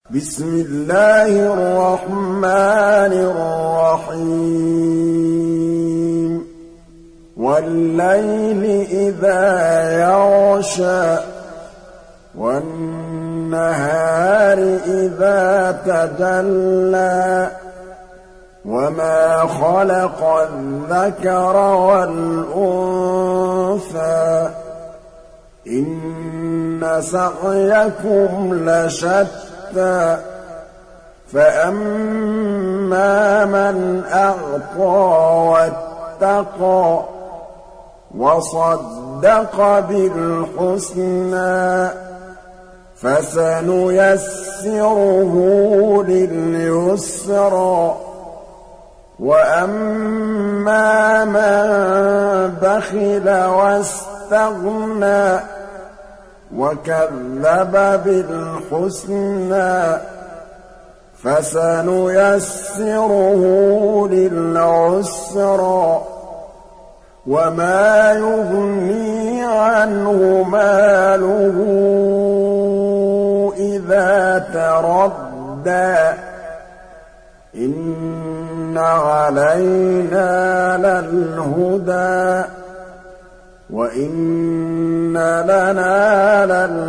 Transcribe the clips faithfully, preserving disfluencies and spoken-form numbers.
بسم الله الرحمن الرحيم والليل إذا يغشى والنهار إذا تجلى وما خلق الذكر والأنثى إن سعيكم لشتى فأما من أعطى واتقى وصدق بالحسنى فسنيسره لليسرى وأما من بخل واستغنى وكذب بالحسنى فسنيسره للعسرى وما يغني عنه ماله إذا تردى إن علينا للهدى وإن لنا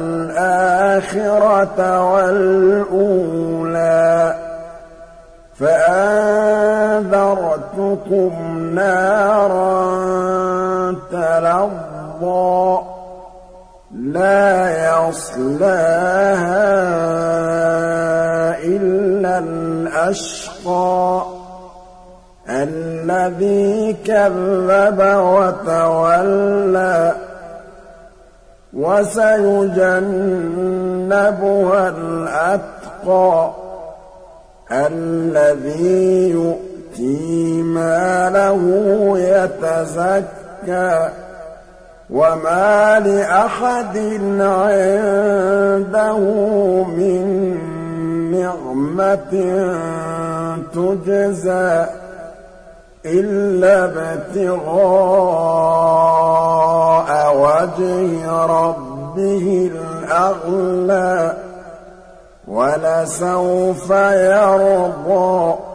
للآخرة والأولى فأنذرتكم نارا تلظى لا يصلاها إلا الأشقى الذي كذب وتولى وسيجنبها الأتقى الذي يؤتي ماله يتزكى وما لأحد عنده من نعمة تجزى إلا ابتغاء وجه ربه الأعلى ولسوف يرضى